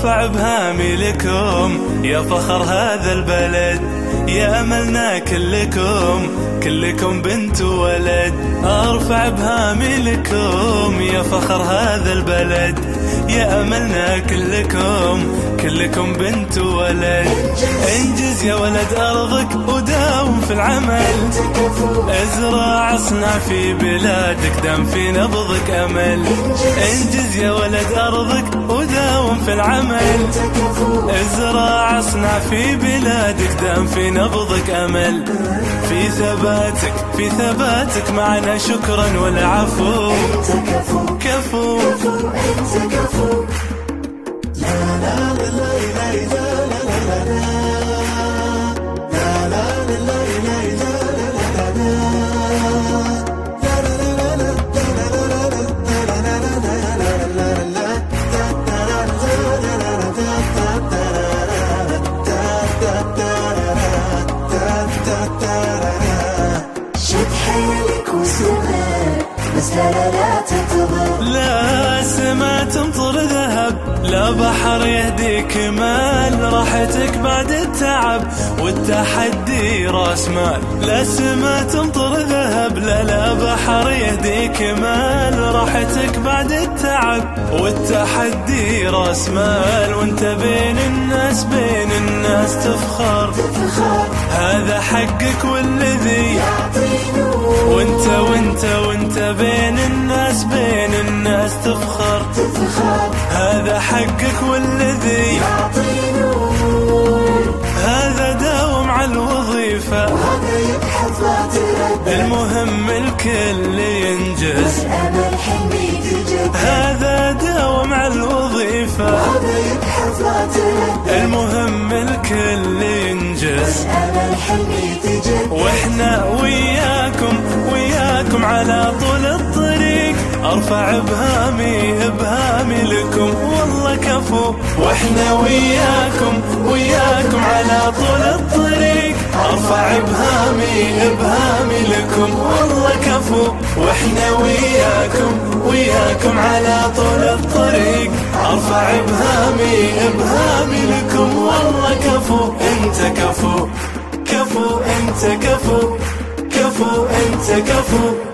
ارفع بهامي لكم يا فخر هذا البلد، يا املنا كلكم بنت وولد. ارفع بهامي لكم يا فخر هذا البلد، يا املنا كلكم بنت وولد. انجز يا ولد ارضك وداوم في العمل، ازرع اصنع في بلادك دام في نبضك امل. انجز يا ولد ارضك وداوم في العمل، ازرع اصنع في بلادك دام في نبضك امل. في ثباتك معنا شكرا والعفو، انت كفو انت كفو. لا لا لا لا لا بس لا تنتظر، لا سما تمطر ذهب، لا بحر يهديك مال. راحتك بعد التعب والتحدي راس مال. لا سما تمطر ذهب، لا بحر يهديك مال. راحتك بعد التعب والتحدي راس مال. وانت بين الناس تفخر، هذا حقك والذي يعطي نور. وانت بين الناس تفخر، هذا حقك والذي يعطي نور. هذا داوم على الوظيفة، وهذا يبحث لا تردد، المهم الكل ينجز، والأمل حلمي تجدد. هذا داوم على الوظيفة، وهذا يبحث لا تردد، المهم الكل ينجز، والأمل حلمي تجدد. واحنا وياكم على طول الطريق. ارفع بهامي لكم والله كفو، واحنا وياكم على طول الطريق. ارفع بهامي لكم والله كفو، واحنا وياكم على طول الطريق. ارفع بهامي لكم والله كفو. انت كفو انت كفو انت كفو.